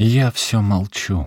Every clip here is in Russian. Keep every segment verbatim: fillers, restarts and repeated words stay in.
Я все молчу.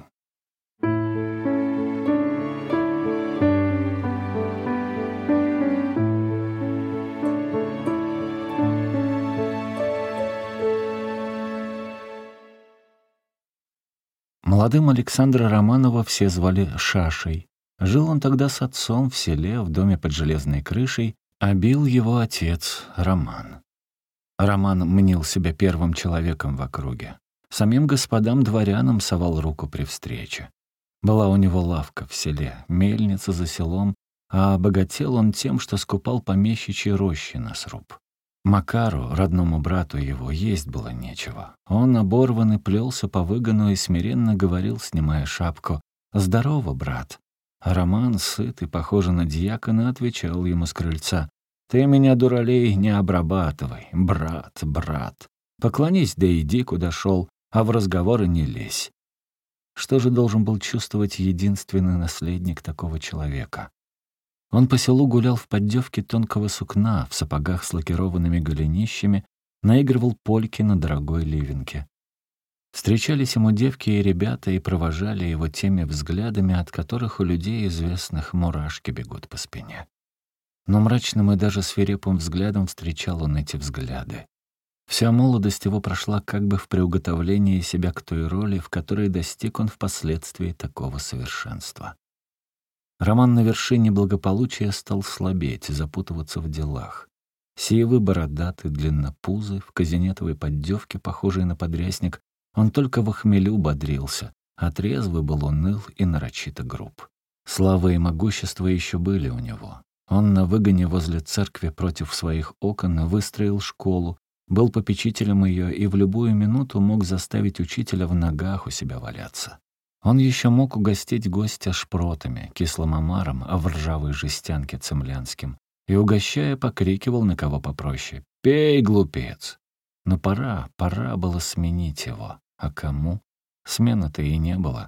Молодым Александра Романова все звали Шашей. Жил он тогда с отцом в селе, в доме под железной крышей, а бил его отец Роман. Роман мнил себя первым человеком в округе. Самим господам-дворянам совал руку при встрече. Была у него лавка в селе, мельница за селом, а обогател он тем, что скупал помещичьи рощи на сруб. Макару, родному брату его, есть было нечего. Он, оборванный, плелся по выгону и смиренно говорил, снимая шапку: «Здорово, брат». А Роман, сытый, похожий на дьякона, отвечал ему с крыльца: «Ты меня, дуралей, не обрабатывай, брат, брат. Поклонись, да иди, куда шел, а в разговоры не лезь». Что же должен был чувствовать единственный наследник такого человека? Он по селу гулял в поддевке тонкого сукна, в сапогах с лакированными голенищами, наигрывал польки на дорогой ливенке. Встречались ему девки и ребята и провожали его теми взглядами, от которых у людей известных мурашки бегут по спине. Но мрачным и даже свирепым взглядом встречал он эти взгляды. Вся молодость его прошла как бы в приуготовлении себя к той роли, в которой достиг он впоследствии такого совершенства. Роман на вершине благополучия стал слабеть, запутываться в делах. Сивый, бородатый, длиннопузый, в казинетовой поддевке, похожий на подрясник, он только в хмелю бодрился, а трезвый был уныл и нарочито груб. Слава и могущество еще были у него. Он на выгоне возле церкви против своих окон выстроил школу, был попечителем ее и в любую минуту мог заставить учителя в ногах у себя валяться. Он еще мог угостить гостя шпротами, кислым омаром, а в ржавой жестянке цемлянским, и, угощая, покрикивал на кого попроще: «Пей, глупец!» Но пора, пора было сменить его. А кому? Смены-то и не было.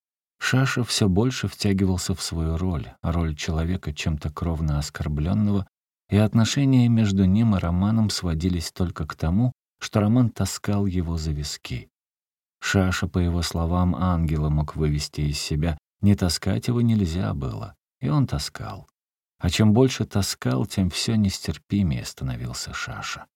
Шаша все больше втягивался в свою роль, роль человека чем-то кровно оскорбленного, и отношения между ним и Романом сводились только к тому, что Роман таскал его за виски. Шаша, по его словам, ангела мог вывести из себя, не таскать его нельзя было, и он таскал. А чем больше таскал, тем все нестерпимее становился Шаша.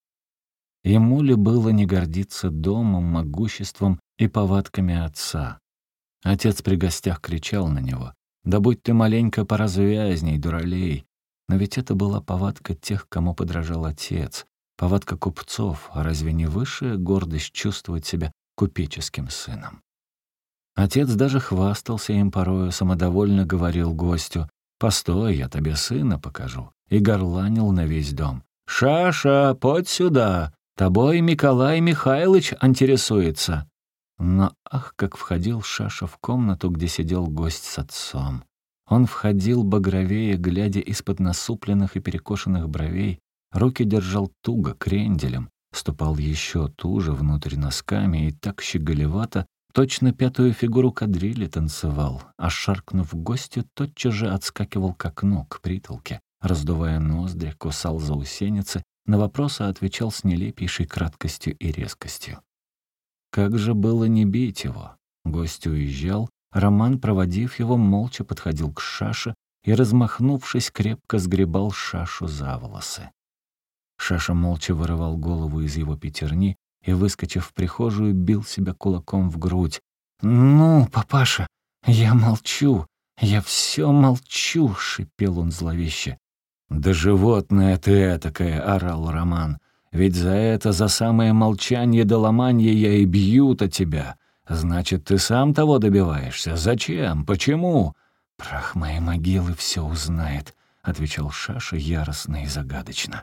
Ему ли было не гордиться домом, могуществом и повадками отца? Отец при гостях кричал на него: «Да будь ты маленько поразвязней, дуралей!» Но ведь это была повадка тех, кому подражал отец, повадка купцов, а разве не высшая гордость чувствовать себя купеческим сыном? Отец даже хвастался им порою, самодовольно говорил гостю: «Постой, я тебе сына покажу», и горланил на весь дом: «Шаша, подь сюда, тобой Миколай Михайлович интересуется». Но ах, как входил Шаша в комнату, где сидел гость с отцом. Он входил багровее, глядя из-под насупленных и перекошенных бровей, руки держал туго, кренделем, ступал еще туже внутрь носками и так щеголевато, точно пятую фигуру кадрили танцевал, а, шаркнув гостю, тотчас же отскакивал к окну, к притолке, раздувая ноздри, кусал заусеницы, на вопросы отвечал с нелепейшей краткостью и резкостью. Как же было не бить его? Гость уезжал, Роман, проводив его, молча подходил к Шаше и, размахнувшись, крепко сгребал Шашу за волосы. Шаша молча вырывал голову из его пятерни и, выскочив в прихожую, бил себя кулаком в грудь. «Ну, папаша, я молчу, я все молчу!» — шипел он зловеще. «Да животное ты этакое!» — орал Роман. «Ведь за это, за самое молчание да ломанье я и бью-то тебя. Значит, ты сам того добиваешься? Зачем? Почему?» «Прах моей могилы все узнает», — отвечал Шаша яростно и загадочно.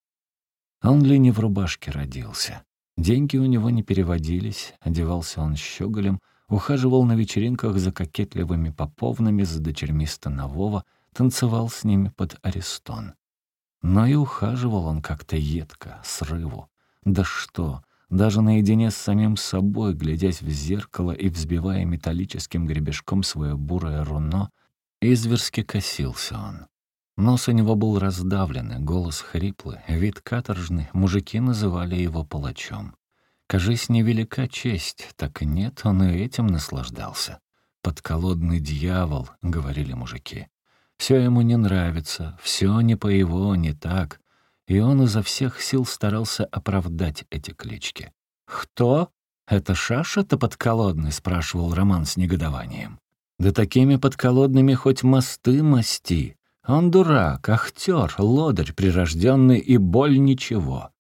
Он ли не в рубашке родился? Деньги у него не переводились, одевался он щеголем, ухаживал на вечеринках за кокетливыми поповнами, за дочерьми станового, танцевал с ними под арестон. Но и ухаживал он как-то едко, срыву. Да что, даже наедине с самим собой, глядясь в зеркало и взбивая металлическим гребешком свое бурое руно, изверски косился он. Нос у него был раздавленный, голос хриплый, вид каторжный, мужики называли его палачом. Кажись, невелика честь, так и нет, он и этим наслаждался. «Подколодный дьявол», — говорили мужики. Все ему не нравится, все не по его, не так. И он изо всех сил старался оправдать эти клички. «Кто? Это Шаша-то подколодный?» — спрашивал Роман с негодованием. «Да такими подколодными хоть мосты масти. Он дурак, ахтер, лодырь прирожденный и боль ничего».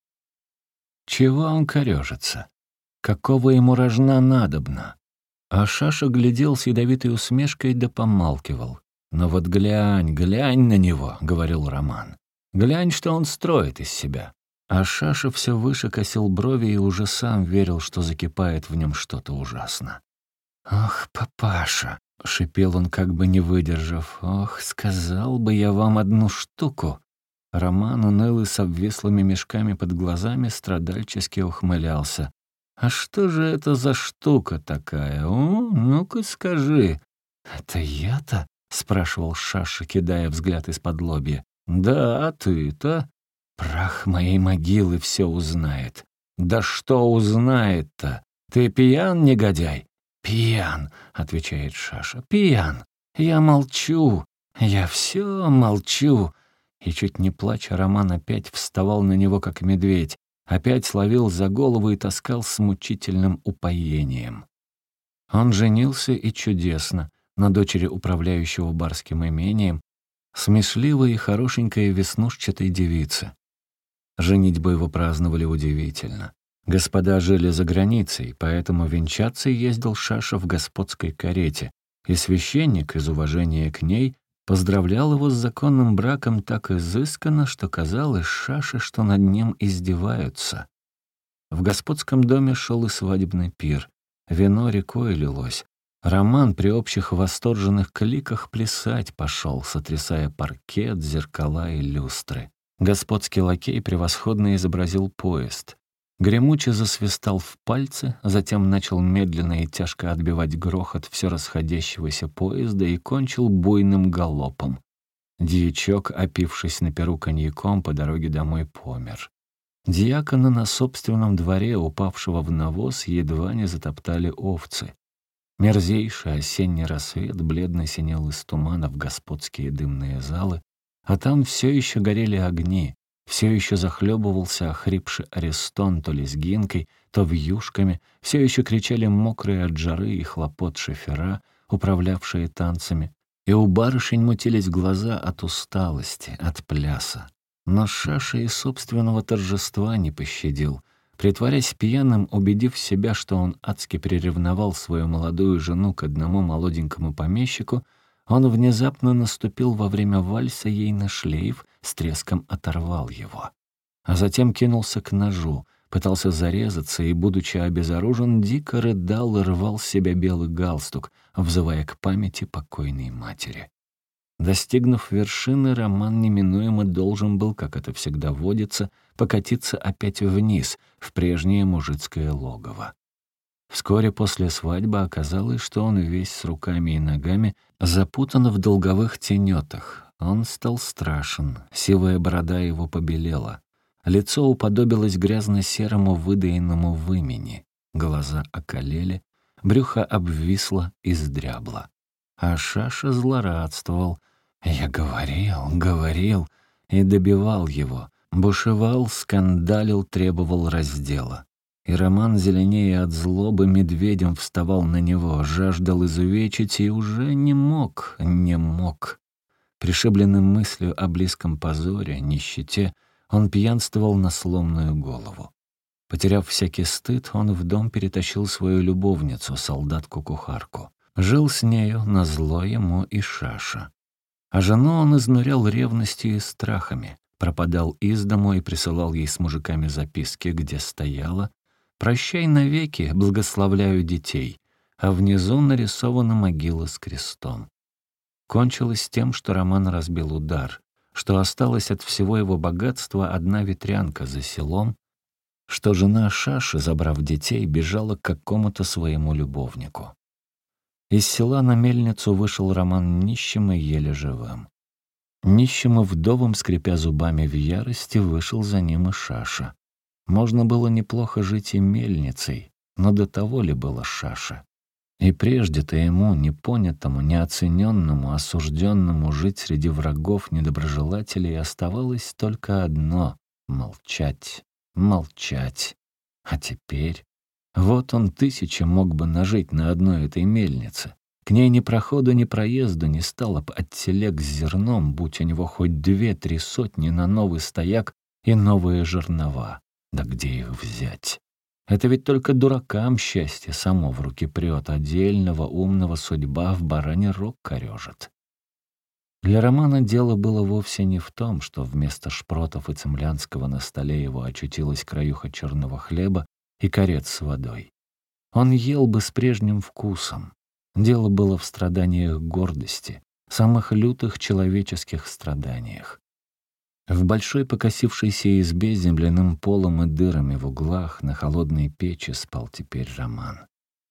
Чего он корежится? Какого ему рожна надобно? А Шаша глядел с ядовитой усмешкой да помалкивал. «Но вот глянь, глянь на него», — говорил Роман. «Глянь, что он строит из себя». А Шаша все выше косил брови и уже сам верил, что закипает в нем что-то ужасно. «Ох, папаша!» — шипел он, как бы не выдержав. «Ох, сказал бы я вам одну штуку!» Роман, унылый с обвислыми мешками под глазами, страдальчески ухмылялся. «А что же это за штука такая? О, ну-ка скажи!» «Это я-то?» — спрашивал Шаша, кидая взгляд из-под лобья. «Да, ты-то. Прах моей могилы все узнает». «Да что узнает-то? Ты пьян, негодяй?» «Пьян», — отвечает Шаша, — «пьян. Я молчу, я все молчу». И чуть не плача, Роман опять вставал на него, как медведь, опять словил за голову и таскал с мучительным упоением. Он женился и чудесно на дочери управляющего барским имением, смешливой и хорошенькой веснушчатой девице. Женитьбу его праздновали удивительно. Господа жили за границей, поэтому венчаться ездил Шаша в господской карете, и священник из уважения к ней поздравлял его с законным браком так изысканно, что казалось Шаше, что над ним издеваются. В господском доме шел и свадебный пир. Вино рекой лилось. Роман при общих восторженных кликах плясать пошел, сотрясая паркет, зеркала и люстры. Господский лакей превосходно изобразил поезд. Гремуче засвистал в пальцы, затем начал медленно и тяжко отбивать грохот все расходящегося поезда и кончил буйным галопом. Дьячок, опившись на перу коньяком, по дороге домой помер. Дьякона на собственном дворе, упавшего в навоз, едва не затоптали овцы. Мерзейший осенний рассвет бледно синел из тумана в господские дымные залы, а там все еще горели огни, все еще захлебывался охрипший Аристон то лезгинкой, то вьюшками, все еще кричали мокрые от жары и хлопот шофера, управлявшие танцами, и у барышень мутились глаза от усталости, от пляса. Но Шаша и собственного торжества не пощадил. Притворясь пьяным, убедив себя, что он адски приревновал свою молодую жену к одному молоденькому помещику, он внезапно наступил во время вальса ей на шлейф, с треском оторвал его. А затем кинулся к ножу, пытался зарезаться и, будучи обезоружен, дико рыдал и рвал с себя белый галстук, взывая к памяти покойной матери. Достигнув вершины, Роман неминуемо должен был, как это всегда водится, покатиться опять вниз, в прежнее мужицкое логово. Вскоре после свадьбы оказалось, что он весь с руками и ногами запутан в долговых тенетах. Он стал страшен, сивая борода его побелела. Лицо уподобилось грязно-серому выдаенному вымени. Глаза околели, брюхо обвисло и сдрябло. А Шаша злорадствовал. «Я говорил, говорил» и добивал его. Бушевал, скандалил, требовал раздела. И Роман, зеленее от злобы, медведем вставал на него, жаждал изувечить и уже не мог, не мог. Пришибленный мыслью о близком позоре, нищете, он пьянствовал на сломанную голову. Потеряв всякий стыд, он в дом перетащил свою любовницу, солдатку-кухарку. Жил с нею, назло ему и Шаша. А жену он изнурял ревностью и страхами, пропадал из дому и присылал ей с мужиками записки, где стояло: «Прощай навеки, благословляю детей», а внизу нарисована могила с крестом. Кончилось тем, что Роман разбил удар, что осталась от всего его богатства одна ветрянка за селом, что жена Шаши, забрав детей, бежала к какому-то своему любовнику. Из села на мельницу вышел Роман нищим и еле живым. Нищим и вдовым, скрипя зубами в ярости, вышел за ним и Шаша. Можно было неплохо жить и мельницей, но до того ли было Шаше? И прежде-то ему, непонятому, неоцененному, осужденному жить среди врагов, недоброжелателей, оставалось только одно — молчать, молчать. А теперь... Вот он тысячи мог бы нажить на одной этой мельнице. К ней ни проходу, ни проезду не стало б от телег с зерном, будь у него хоть две-три сотни на новый стояк и новые жернова. Да где их взять? Это ведь только дуракам счастье само в руки прет, отдельного умного судьба в баране рог корежит. Для Романа дело было вовсе не в том, что вместо шпротов и цемлянского на столе его очутилась краюха черного хлеба и корец с водой. Он ел бы с прежним вкусом. Дело было в страданиях гордости, самых лютых человеческих страданиях. В большой покосившейся избе с земляным полом и дырами в углах на холодной печи спал теперь Роман.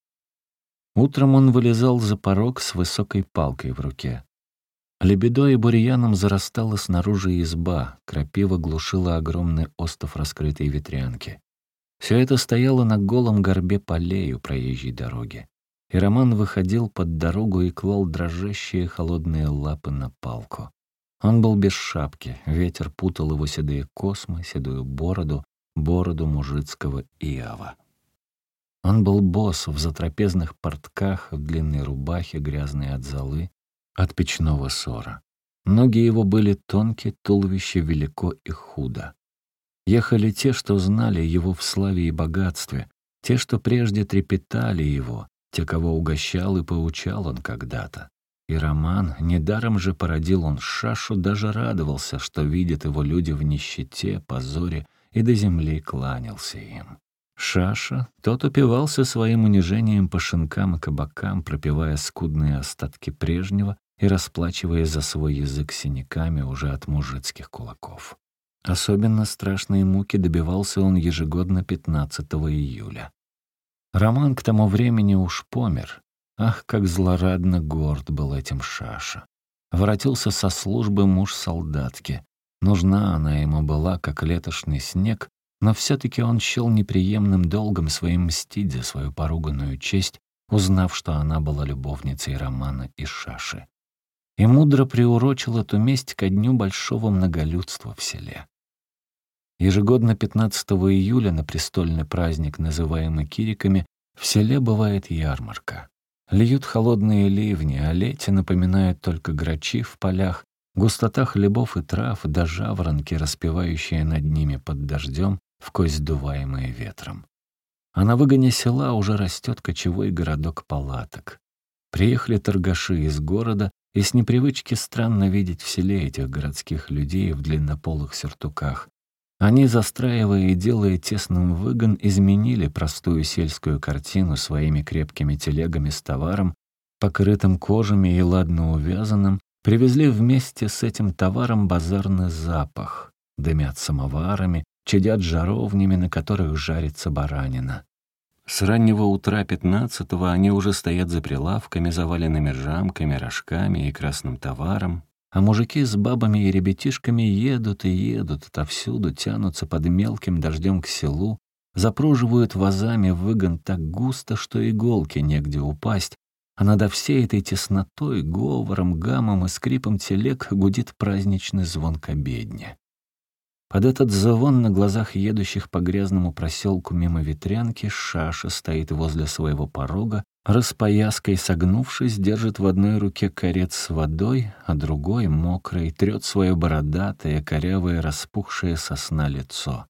Утром он вылезал за порог с высокой палкой в руке. Лебедой и бурьяном зарастала снаружи изба, крапива глушила огромный остов раскрытой ветрянки. Все это стояло на голом горбе полей у проезжей дороги. И Роман выходил под дорогу и клал дрожащие холодные лапы на палку. Он был без шапки, ветер путал его седые космы, седую бороду, бороду мужицкого иова. Он был босс в затрапезных портках, в длинной рубахе, грязной от золы, от печного ссора. Ноги его были тонкие, туловище велико и худо. Ехали те, что знали его в славе и богатстве, те, что прежде трепетали его, те, кого угощал и поучал он когда-то. И Роман, недаром же породил он Шашу, даже радовался, что видят его люди в нищете, позоре, и до земли кланялся им. Шаша, тот упивался своим унижением по шинкам и кабакам, пропивая скудные остатки прежнего и расплачиваясь за свой язык синяками уже от мужицких кулаков. Особенно страшные муки добивался он ежегодно пятнадцатого июля. Роман к тому времени уж помер. Ах, как злорадно горд был этим Шаша. Воротился со службы муж солдатки. Нужна она ему была, как летошный снег, но все-таки он счел неприемным долгом своим мстить за свою поруганную честь, узнав, что она была любовницей Романа и Шаши. И мудро приурочил эту месть ко дню большого многолюдства в селе. Ежегодно пятнадцатого июля на престольный праздник, называемый Кириками, в селе бывает ярмарка. Льют холодные ливни, а лете напоминают только грачи в полях, густота хлебов и трав, да жаворонки, распевающие над ними под дождем, вкось сдуваемые ветром. А на выгоне села уже растет кочевой городок палаток. Приехали торгаши из города, и с непривычки странно видеть в селе этих городских людей в длиннополых сюртуках. Они, застраивая и делая тесным выгон, изменили простую сельскую картину своими крепкими телегами с товаром, покрытым кожами и ладно увязанным, привезли вместе с этим товаром базарный запах, дымят самоварами, чадят жаровнями, на которых жарится баранина. С раннего утра пятнадцатого они уже стоят за прилавками, заваленными жамками, рожками и красным товаром, а мужики с бабами и ребятишками едут и едут отовсюду, тянутся под мелким дождем к селу, запруживают вазами выгон так густо, что иголки негде упасть, а над всей этой теснотой, говором, гамом и скрипом телег гудит праздничный звон к обедне. Под этот звон на глазах едущих по грязному проселку мимо ветрянки Шаша стоит возле своего порога, распояской согнувшись, держит в одной руке корец с водой, а другой, мокрый, трет свое бородатое, корявое, распухшее со сна лицо.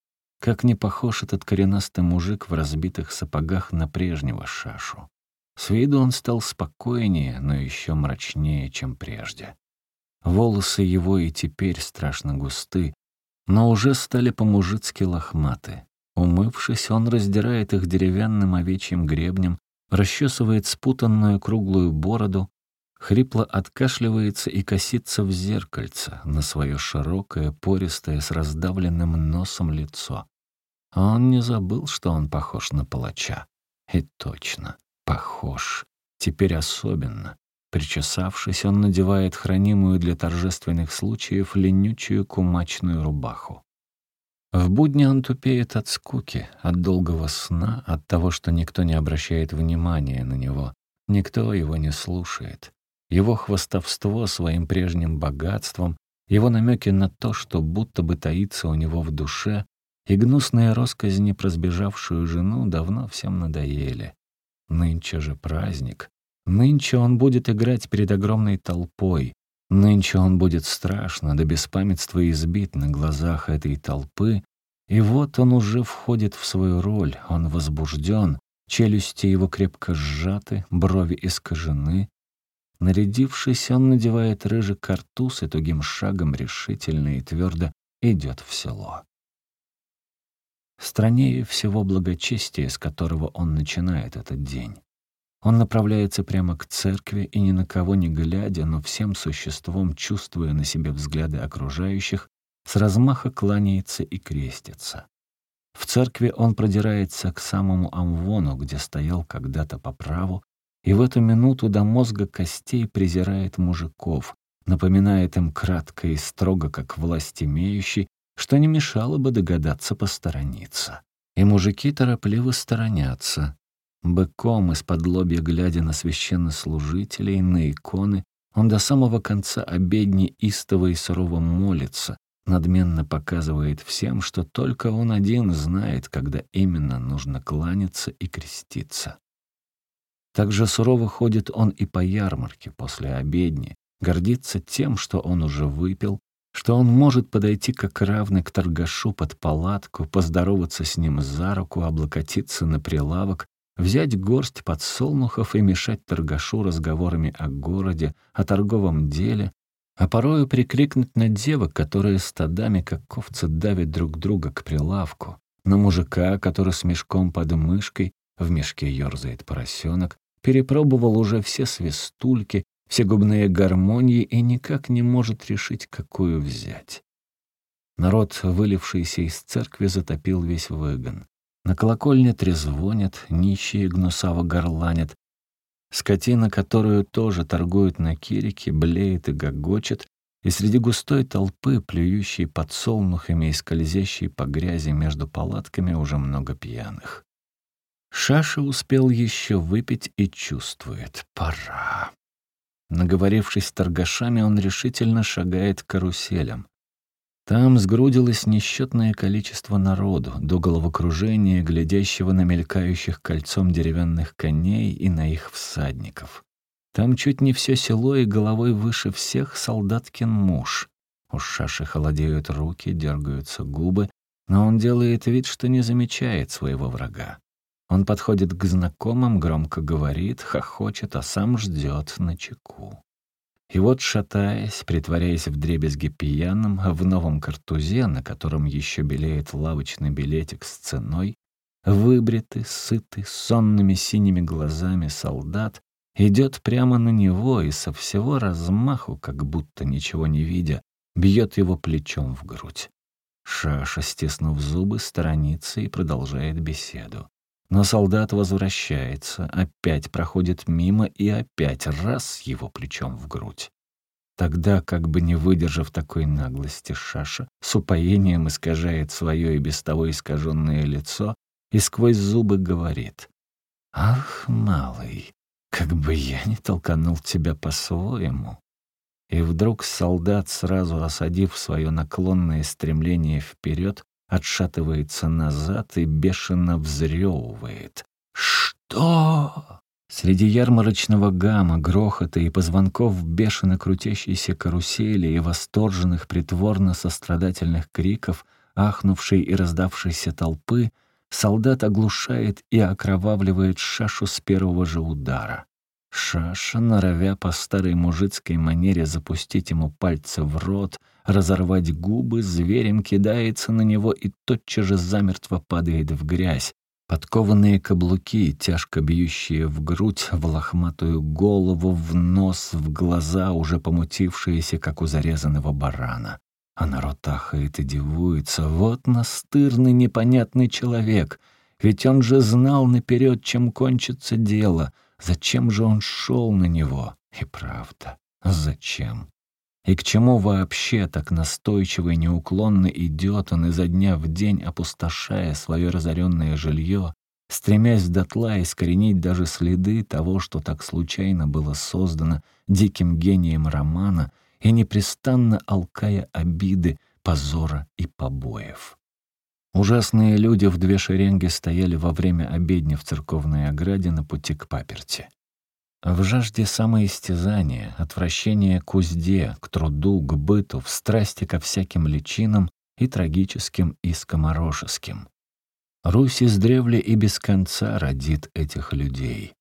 Как не похож этот коренастый мужик в разбитых сапогах на прежнего Шашу. С виду он стал спокойнее, но еще мрачнее, чем прежде. Волосы его и теперь страшно густы, но уже стали по-мужицки лохматы. Умывшись, он раздирает их деревянным овечьим гребнем, расчесывает спутанную круглую бороду, хрипло откашливается и косится в зеркальце на свое широкое, пористое, с раздавленным носом лицо. А он не забыл, что он похож на палача. И точно, похож. Теперь особенно. Причесавшись, он надевает хранимую для торжественных случаев ленючую кумачную рубаху. В будни он тупеет от скуки, от долгого сна, от того, что никто не обращает внимания на него, никто его не слушает. Его хвастовство своим прежним богатством, его намеки на то, что будто бы таится у него в душе, и гнусные росказни про сбежавшую жену давно всем надоели. Нынче же праздник. Нынче он будет играть перед огромной толпой. Нынче он будет страшно, до беспамятства избит на глазах этой толпы, и вот он уже входит в свою роль, он возбужден, челюсти его крепко сжаты, брови искажены. Нарядившись, он надевает рыжий картуз и тугим шагом решительно и твердо идет в село. Страннее всего благочестие, с которого он начинает этот день. Он направляется прямо к церкви и, ни на кого не глядя, но всем существом, чувствуя на себе взгляды окружающих, с размаха кланяется и крестится. В церкви он продирается к самому амвону, где стоял когда-то по праву, и в эту минуту до мозга костей презирает мужиков, напоминает им кратко и строго, как власть имеющий, что не мешало бы догадаться посторониться. И мужики торопливо сторонятся. Быком из-под лобья, глядя на священнослужителей, на иконы, он до самого конца обедни истово и сурово молится, надменно показывает всем, что только он один знает, когда именно нужно кланяться и креститься. Так же сурово ходит он и по ярмарке после обедни, гордится тем, что он уже выпил, что он может подойти как равный к торгашу под палатку, поздороваться с ним за руку, облокотиться на прилавок, взять горсть подсолнухов и мешать торгашу разговорами о городе, о торговом деле, а порою прикрикнуть на девок, которые стадами, как овцы, давят друг друга к прилавку, на мужика, который с мешком под мышкой, в мешке ерзает поросенок, перепробовал уже все свистульки, все губные гармонии и никак не может решить, какую взять. Народ, вылившийся из церкви, затопил весь выгон. На колокольне трезвонят, нищие гнусаво горланят. Скотина, которую тоже торгуют на кирике, блеет и гогочет, и среди густой толпы, плюющей подсолнухами и скользящей по грязи между палатками, уже много пьяных. Шаша успел еще выпить и чувствует — пора. Наговорившись с торгашами, он решительно шагает к каруселям. Там сгрудилось несчетное количество народу, до головокружения, глядящего на мелькающих кольцом деревянных коней и на их всадников. Там чуть не все село и головой выше всех солдаткин муж. У Шаши холодеют руки, дергаются губы, но он делает вид, что не замечает своего врага. Он подходит к знакомым, громко говорит, хохочет, а сам ждет начеку. И вот, шатаясь, притворяясь вдребезги пьяным, в новом картузе, на котором еще белеет лавочный билетик с ценой, выбритый, сытый, сонными синими глазами солдат идет прямо на него и со всего размаху, как будто ничего не видя, бьет его плечом в грудь. Шаша, стиснув зубы, сторонится и продолжает беседу. Но солдат возвращается, опять проходит мимо и опять раз его плечом в грудь. Тогда, как бы не выдержав такой наглости, Шаша с упоением искажает свое и без того искаженное лицо и сквозь зубы говорит: «Ах, малый, как бы я не толканул тебя по-своему». И вдруг солдат, сразу осадив свое наклонное стремление вперед, отшатывается назад и бешено взрёвывает. «Что?» Среди ярмарочного гама, грохота и позвонков бешено крутящейся карусели и восторженных притворно-сострадательных криков, ахнувшей и раздавшейся толпы, солдат оглушает и окровавливает Шашу с первого же удара. Шаша, норовя по старой мужицкой манере запустить ему пальцы в рот, разорвать губы, зверем кидается на него и тотчас же замертво падает в грязь. Подкованные каблуки, тяжко бьющие в грудь, в лохматую голову, в нос, в глаза, уже помутившиеся, как у зарезанного барана. А народ ахает и дивуется. Вот настырный, непонятный человек. Ведь он же знал наперед, чем кончится дело. Зачем же он шел на него? И правда, зачем? И к чему вообще так настойчиво и неуклонно идет он изо дня в день, опустошая свое разоренное жилье, стремясь дотла искоренить даже следы того, что так случайно было создано диким гением романа, и непрестанно алкая обиды, позора и побоев. Ужасные люди в две шеренги стояли во время обедни в церковной ограде на пути к паперти. В жажде самоистязания, отвращения к узде, к труду, к быту, в страсти ко всяким личинам и трагическим, и скоморошеским. Русь издревле и без конца родит этих людей.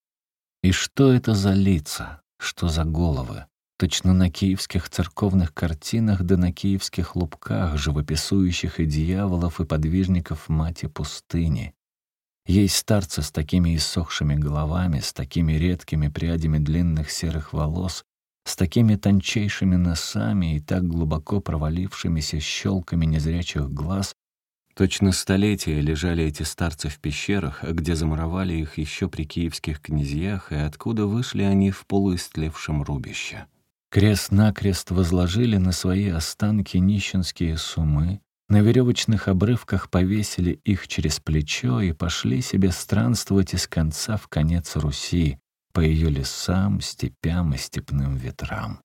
И что это за лица, что за головы? Точно на киевских церковных картинах да на киевских лубках, живописующих и дьяволов, и подвижников мати пустыни. Есть старцы с такими иссохшими головами, с такими редкими прядями длинных серых волос, с такими тончайшими носами и так глубоко провалившимися щелками незрячих глаз. Точно столетия лежали эти старцы в пещерах, где замуровали их еще при киевских князьях, и откуда вышли они в полуистлевшем рубище. Крест-накрест возложили на свои останки нищенские суммы, на веревочных обрывках повесили их через плечо и пошли себе странствовать из конца в конец Руси, по ее лесам, степям и степным ветрам.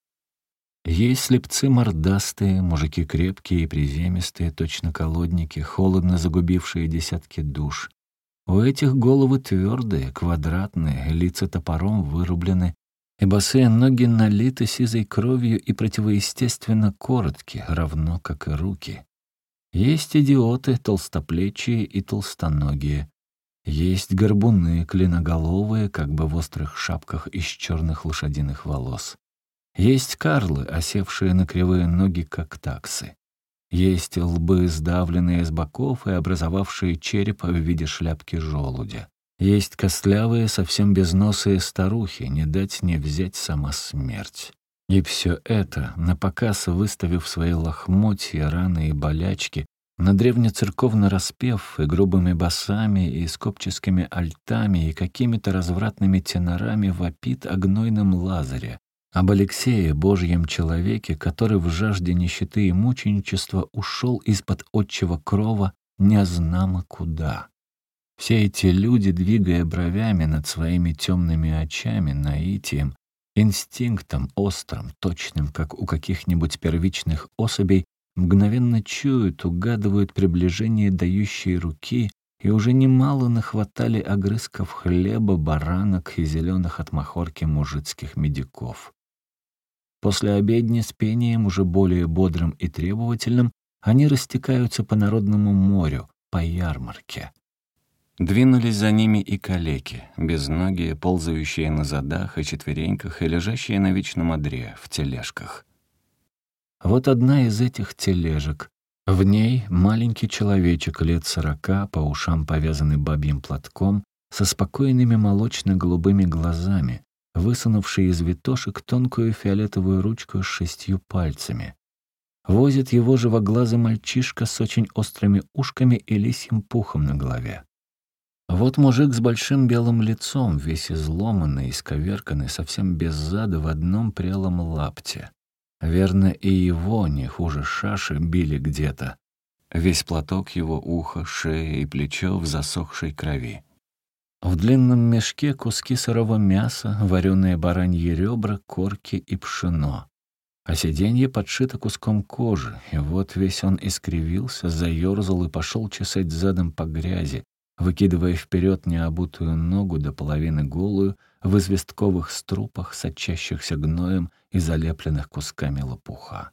Есть слепцы мордастые, мужики крепкие и приземистые, точно колодники, холодно загубившие десятки душ. У этих головы твердые, квадратные, лица топором вырублены, и босые ноги налиты сизой кровью и противоестественно коротки, равно как и руки. Есть идиоты, толстоплечие и толстоногие. Есть горбуны, клиноголовые, как бы в острых шапках из черных лошадиных волос. Есть карлы, осевшие на кривые ноги, как таксы. Есть лбы, сдавленные с боков и образовавшие череп в виде шляпки желудя. Есть костлявые, совсем безносые старухи, не дать не взять сама смерть. И все это, напоказ выставив свои лохмотья, раны и болячки, на древнецерковный распев и грубыми басами, и скопческими альтами, и какими-то развратными тенорами вопит о гнойном Лазаре, об Алексее, Божьем человеке, который в жажде нищеты и мученичества ушел из-под отчего крова незнамо куда. Все эти люди, двигая бровями над своими темными очами, наитием, инстинктом острым, точным, как у каких-нибудь первичных особей, мгновенно чуют, угадывают приближение дающей руки и уже немало нахватали огрызков хлеба, баранок и зеленых от махорки мужицких медиков. После обедни с пением, уже более бодрым и требовательным, они растекаются по народному морю, по ярмарке. Двинулись за ними и калеки, безногие, ползающие на задах и четвереньках и лежащие на вечном одре, в тележках. Вот одна из этих тележек. В ней маленький человечек лет сорока, по ушам повязанный бабьим платком, со спокойными молочно-голубыми глазами, высунувший из витошек тонкую фиолетовую ручку с шестью пальцами. Возит его живоглазый мальчишка с очень острыми ушками и лисьим пухом на голове. Вот мужик с большим белым лицом, весь изломанный, исковерканный, совсем без зада, в одном прелом лапте. Верно, и его, не хуже шаши, били где-то. Весь платок его, ухо, шея и плечо в засохшей крови. В длинном мешке куски сырого мяса, вареные бараньи ребра, корки и пшено. А сиденье подшито куском кожи, и вот весь он искривился, заёрзал и пошел чесать задом по грязи, выкидывая вперед необутую ногу до половины голую в известковых струпах, сочащихся гноем и залепленных кусками лопуха.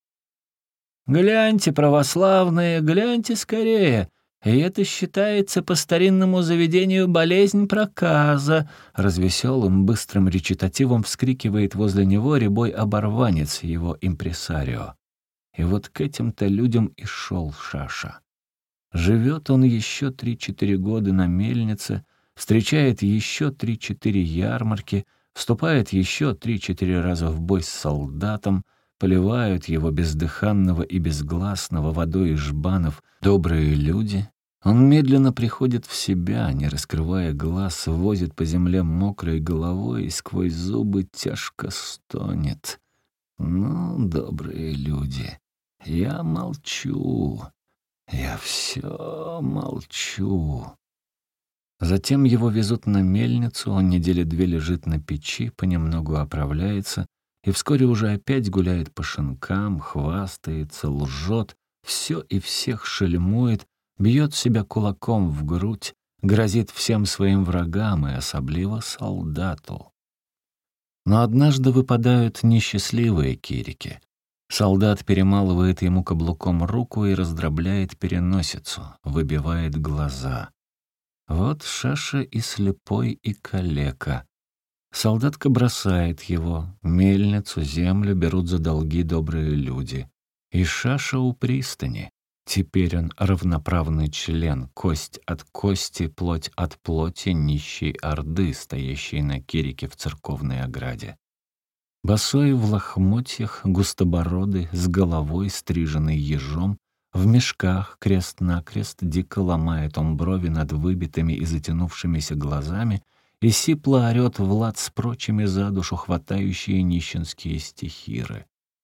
«Гляньте, православные, гляньте скорее! И это считается по старинному заведению болезнь проказа!» Развеселым, быстрым речитативом вскрикивает возле него рябой оборванец, его импресарио. И вот к этим-то людям и шел Шаша. Живет он еще три-четыре года на мельнице, встречает еще три-четыре ярмарки, вступает еще три-четыре раза в бой с солдатом, поливают его бездыханного и безгласного водой из жбанов добрые люди. Он медленно приходит в себя, не раскрывая глаз, возит по земле мокрой головой и сквозь зубы тяжко стонет. Ну, добрые люди, я молчу, я все молчу. Затем его везут на мельницу, он недели две лежит на печи, понемногу оправляется и вскоре уже опять гуляет по шинкам, хвастается, лжет, все и всех шельмует, бьет себя кулаком в грудь, грозит всем своим врагам и особливо солдату. Но однажды выпадают несчастливые кирики. Солдат перемалывает ему каблуком руку и раздробляет переносицу, выбивает глаза. Вот Шаша и слепой, и калека. Солдатка бросает его, мельницу, землю берут за долги добрые люди. И Шаша у пристани. Теперь он равноправный член, кость от кости, плоть от плоти нищей орды, стоящей на кирике в церковной ограде. Босой в лохмотьях, густобородый, с головой, стриженный ежом, в мешках, крест-накрест, дико ломает он брови над выбитыми и затянувшимися глазами и сипло орёт в лад с прочими за душу хватающие нищенские стихиры.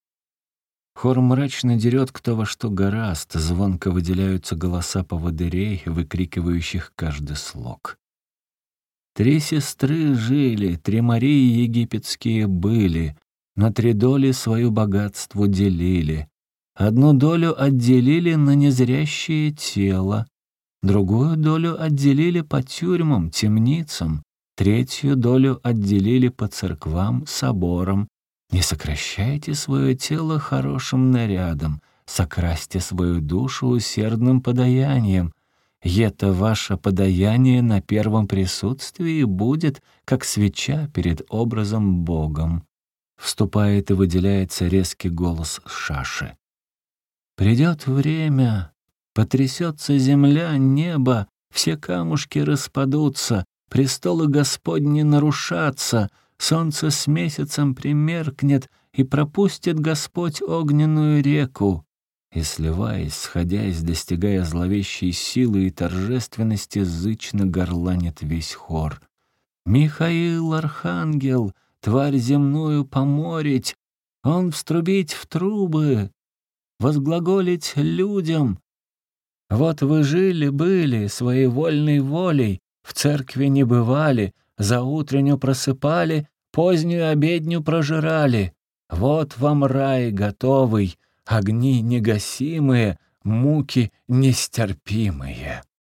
Хор мрачно дерет кто во что горазд, звонко выделяются голоса поводырей, выкрикивающих каждый слог. Три сестры жили, три Марии египетские были, на три доли свою богатство делили. Одну долю отделили на незрящее тело, другую долю отделили по тюрьмам, темницам, третью долю отделили по церквам, соборам. Не сокращайте свое тело хорошим нарядом, сокрасьте свою душу усердным подаянием. И это ваше подаяние на первом присутствии будет, как свеча перед образом Богом. Вступает и выделяется резкий голос Шаши. Придет время, потрясется земля, небо, все камушки распадутся, престолы Господни нарушатся, солнце с месяцем примеркнет, и пропустит Господь огненную реку. И, сливаясь, сходясь, достигая зловещей силы и торжественности, зычно горланит весь хор. «Михаил, архангел, тварь земную поморить, он вструбить в трубы, возглаголить людям. Вот вы жили-были своей вольной волей, в церкви не бывали, заутренню просыпали, позднюю обедню прожирали. Вот вам рай готовый, огни негасимые, муки нестерпимые».